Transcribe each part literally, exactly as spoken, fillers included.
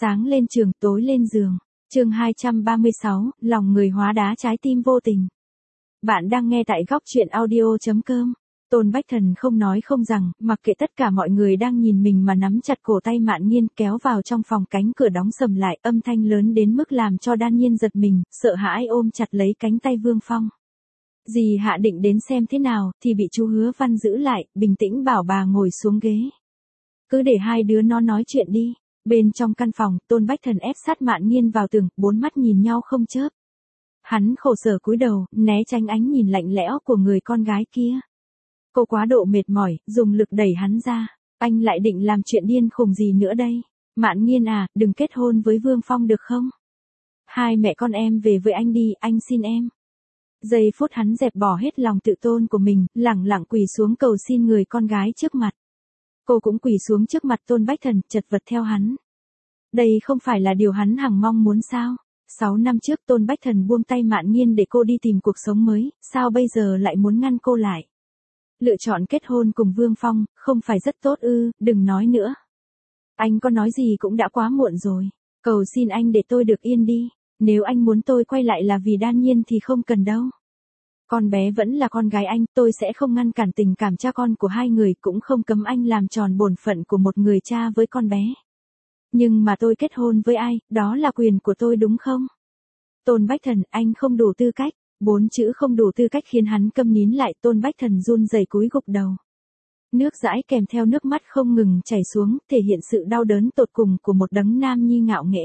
Sáng lên trường, tối lên giường. Chương hai trăm ba mươi sáu, lòng người hóa đá trái tim vô tình. Bạn đang nghe tại góc truyện audio chấm com. Tôn Bách Thần không nói không rằng, mặc kệ tất cả mọi người đang nhìn mình mà nắm chặt cổ tay Mạn Nghiên kéo vào trong phòng, cánh cửa đóng sầm lại, âm thanh lớn đến mức làm cho Đan Nhiên giật mình, sợ hãi ôm chặt lấy cánh tay Vương Phong. Dì hạ định đến xem thế nào, thì bị chú Hứa Văn giữ lại, bình tĩnh bảo bà ngồi xuống ghế. Cứ để hai đứa nó nói chuyện đi. Bên trong căn phòng, Tôn Bách Thần ép sát Mạn Nghiên vào tường, bốn mắt nhìn nhau không chớp. Hắn khổ sở cúi đầu, né tránh ánh nhìn lạnh lẽo của người con gái kia. Cô quá độ mệt mỏi, dùng lực đẩy hắn ra. Anh lại định làm chuyện điên khùng gì nữa đây? Mạn Nghiên à, đừng kết hôn với Vương Phong được không? Hai mẹ con em về với anh đi, anh xin em. Giây phút hắn dẹp bỏ hết lòng tự tôn của mình, lẳng lặng quỳ xuống cầu xin người con gái trước mặt. Cô cũng quỳ xuống trước mặt Tôn Bách Thần, chật vật theo hắn. Đây không phải là điều hắn hằng mong muốn sao? Sáu năm trước Tôn Bách Thần buông tay Mạn Nghiên để cô đi tìm cuộc sống mới, sao bây giờ lại muốn ngăn cô lại? Lựa chọn kết hôn cùng Vương Phong, không phải rất tốt ư? Đừng nói nữa. Anh có nói gì cũng đã quá muộn rồi. Cầu xin anh để tôi được yên đi. Nếu anh muốn tôi quay lại là vì Đan Nhiên thì không cần đâu. Con bé vẫn là con gái anh, tôi sẽ không ngăn cản tình cảm cha con của hai người, cũng không cấm anh làm tròn bổn phận của một người cha với con bé. Nhưng mà tôi kết hôn với ai, đó là quyền của tôi đúng không? Tôn Bách Thần, anh không đủ tư cách. Bốn chữ không đủ tư cách khiến hắn câm nín lại. Tôn Bách Thần run rẩy cúi gục đầu. Nước dãi kèm theo nước mắt không ngừng chảy xuống, thể hiện sự đau đớn tột cùng của một đấng nam nhi ngạo nghễ.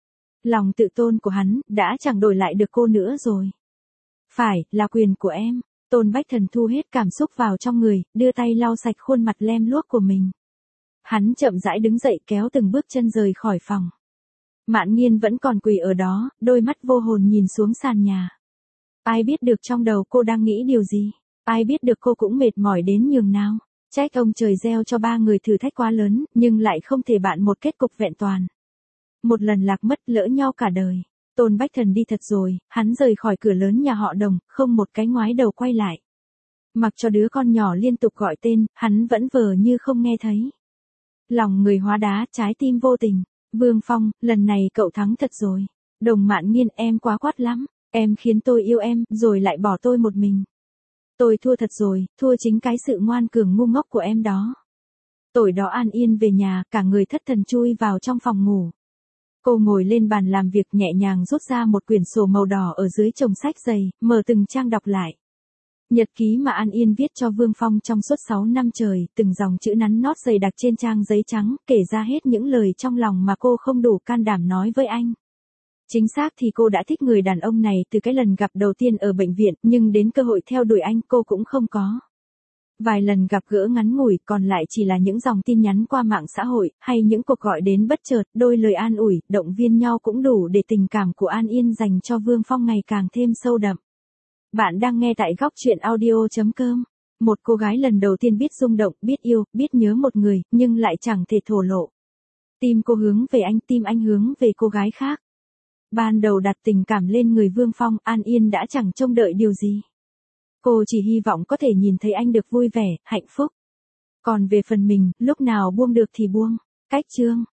Lòng tự tôn của hắn, đã chẳng đổi lại được cô nữa rồi. Phải, là quyền của em. Tôn Bách Thần thu hết cảm xúc vào trong người, đưa tay lau sạch khuôn mặt lem luốc của mình. Hắn chậm rãi đứng dậy, kéo từng bước chân rời khỏi phòng. Mạn Nghiên vẫn còn quỳ ở đó, đôi mắt vô hồn nhìn xuống sàn nhà. Ai biết được trong đầu cô đang nghĩ điều gì? Ai biết được cô cũng mệt mỏi đến nhường nào? Trách ông trời gieo cho ba người thử thách quá lớn, nhưng lại không thể bạn một kết cục vẹn toàn. Một lần lạc mất, lỡ nhau cả đời. Tôn Bách Thần đi thật rồi, hắn rời khỏi cửa lớn nhà họ Đồng, không một cái ngoái đầu quay lại. Mặc cho đứa con nhỏ liên tục gọi tên, hắn vẫn vờ như không nghe thấy. Lòng người hóa đá, trái tim vô tình. Vương Phong, lần này cậu thắng thật rồi. Đồng Mạn Nghiên, em quá quát lắm. Em khiến tôi yêu em, rồi lại bỏ tôi một mình. Tôi thua thật rồi, thua chính cái sự ngoan cường ngu ngốc của em đó. Tối đó An Yên về nhà, cả người thất thần chui vào trong phòng ngủ. Cô ngồi lên bàn làm việc, nhẹ nhàng rút ra một quyển sổ màu đỏ ở dưới chồng sách dày, mở từng trang đọc lại. Nhật ký mà An Yên viết cho Vương Phong trong suốt sáu năm trời, từng dòng chữ nắn nót dày đặc trên trang giấy trắng, kể ra hết những lời trong lòng mà cô không đủ can đảm nói với anh. Chính xác thì cô đã thích người đàn ông này từ cái lần gặp đầu tiên ở bệnh viện, nhưng đến cơ hội theo đuổi anh cô cũng không có. Vài lần gặp gỡ ngắn ngủi, còn lại chỉ là những dòng tin nhắn qua mạng xã hội, hay những cuộc gọi đến bất chợt, đôi lời an ủi, động viên nhau cũng đủ để tình cảm của An Yên dành cho Vương Phong ngày càng thêm sâu đậm. Bạn đang nghe tại góc truyện audio chấm com. Một cô gái lần đầu tiên biết rung động, biết yêu, biết nhớ một người, nhưng lại chẳng thể thổ lộ. Tim cô hướng về anh, tim anh hướng về cô gái khác. Ban đầu đặt tình cảm lên người Vương Phong, An Yên đã chẳng trông đợi điều gì. Cô chỉ hy vọng có thể nhìn thấy anh được vui vẻ, hạnh phúc. Còn về phần mình, lúc nào buông được thì buông. Cách chương.